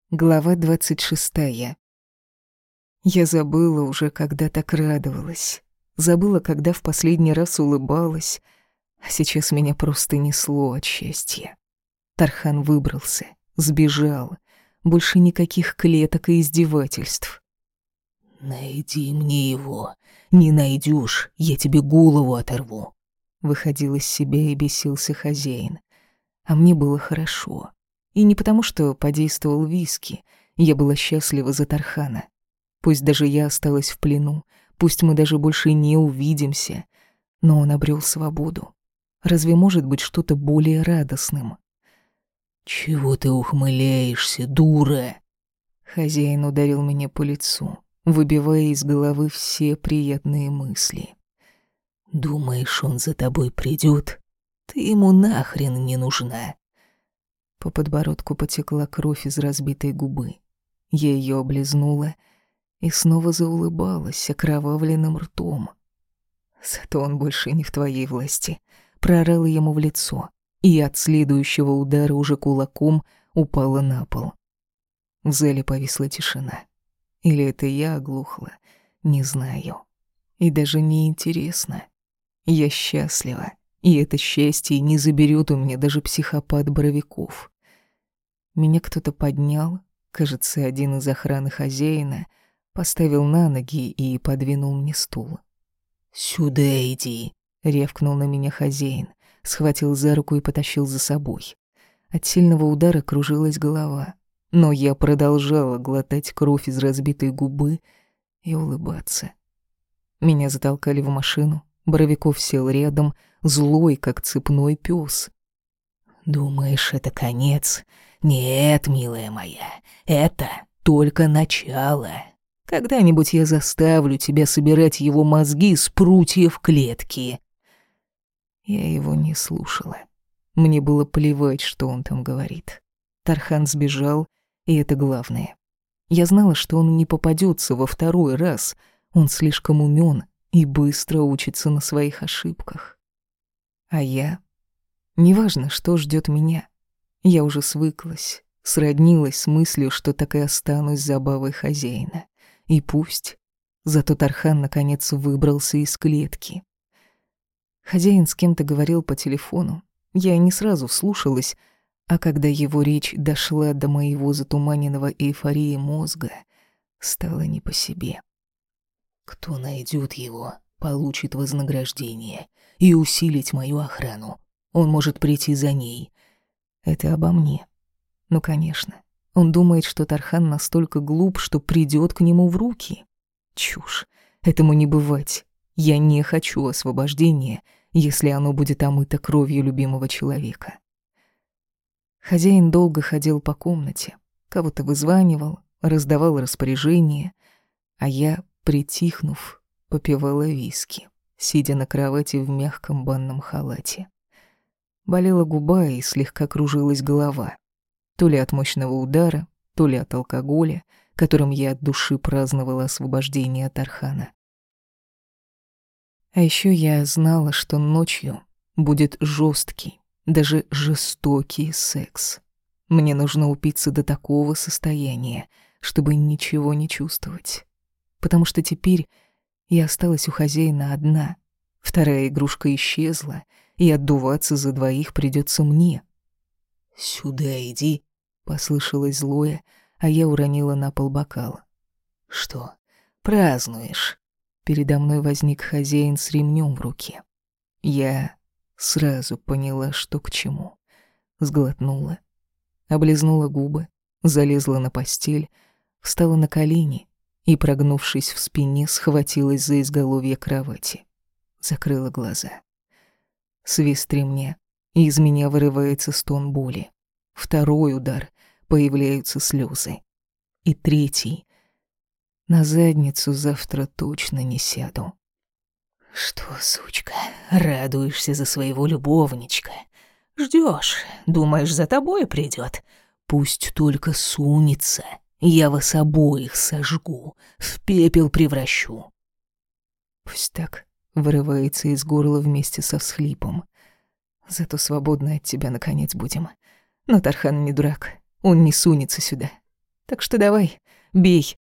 Глава 26. Я забыла уже, когда так радовалась. Забыла, когда в последний раз улыбалась. А сейчас меня просто несло от счастья. Тархан выбрался, сбежал. Больше никаких клеток и издевательств. «Найди мне его. Не найдешь, я тебе голову оторву». Выходил из себя и бесился хозяин. А мне было хорошо. И не потому, что подействовал виски. Я была счастлива за Тархана. Пусть даже я осталась в плену, пусть мы даже больше не увидимся, но он обрел свободу. Разве может быть что-то более радостным? «Чего ты ухмыляешься, дура?» Хозяин ударил меня по лицу, выбивая из головы все приятные мысли. «Думаешь, он за тобой придет? Ты ему нахрен не нужна». По подбородку потекла кровь из разбитой губы. Я ее облизнула и снова заулыбалась окровавленным ртом. «Зато он больше не в твоей власти», — проорала ему в лицо, и от следующего удара уже кулаком упала на пол. В зале повисла тишина. Или это я оглухла, не знаю. И даже не интересно. Я счастлива, и это счастье не заберет у меня даже психопат Боровиков. Меня кто-то поднял, кажется, один из охраны хозяина, поставил на ноги и подвинул мне стул. «Сюда иди», — рявкнул на меня хозяин, схватил за руку и потащил за собой. От сильного удара кружилась голова, но я продолжала глотать кровь из разбитой губы и улыбаться. Меня затолкали в машину, Боровиков сел рядом, злой, как цепной пес. «Думаешь, это конец? Нет, милая моя, это только начало. Когда-нибудь я заставлю тебя собирать его мозги с прутьев клетки». Я его не слушала. Мне было плевать, что он там говорит. Тархан сбежал, и это главное. Я знала, что он не попадется во второй раз. Он слишком умён и быстро учится на своих ошибках. А я... Неважно, что ждёт меня. Я уже свыклась, сроднилась с мыслью, что так и останусь забавой хозяина. И пусть. Зато Тархан наконец выбрался из клетки. Хозяин с кем-то говорил по телефону. Я не сразу вслушалась, а когда его речь дошла до моего затуманенного эйфорией мозга, стало не по себе. «Кто найдет его, получит вознаграждение и усилить мою охрану. Он может прийти за ней». Это обо мне. Ну, конечно. Он думает, что Тархан настолько глуп, что придет к нему в руки. Чушь. Этому не бывать. Я не хочу освобождения, если оно будет омыто кровью любимого человека. Хозяин долго ходил по комнате, кого-то вызванивал, раздавал распоряжения, а я, притихнув, попивала виски, сидя на кровати в мягком банном халате. Болела губа и слегка кружилась голова. То ли от мощного удара, то ли от алкоголя, которым я от души праздновала освобождение от Тархана. А еще я знала, что ночью будет жесткий, даже жестокий секс. Мне нужно упиться до такого состояния, чтобы ничего не чувствовать. Потому что теперь я осталась у хозяина одна. Вторая игрушка исчезла, и отдуваться за двоих придется мне. «Сюда иди», — послышалось злое, а я уронила на пол бокал. «Что, празднуешь?» Передо мной возник хозяин с ремнем в руке. Я сразу поняла, что к чему. Сглотнула, облизнула губы, залезла на постель, встала на колени и, прогнувшись в спине, схватилась за изголовье кровати. Закрыла глаза. Свист ремня, и из меня вырывается стон боли. Второй удар, появляются слезы. И третий. На задницу завтра точно не сяду. «Что, сучка, радуешься за своего любовничка? Ждёшь, думаешь, за тобой придёт? Пусть только сунется, я вас обоих сожгу, в пепел превращу». Пусть так вырывается из горла вместе со всхлипом. Зато свободны от тебя наконец будем. Но Тархан не дурак, он не сунется сюда. Так что давай, бей.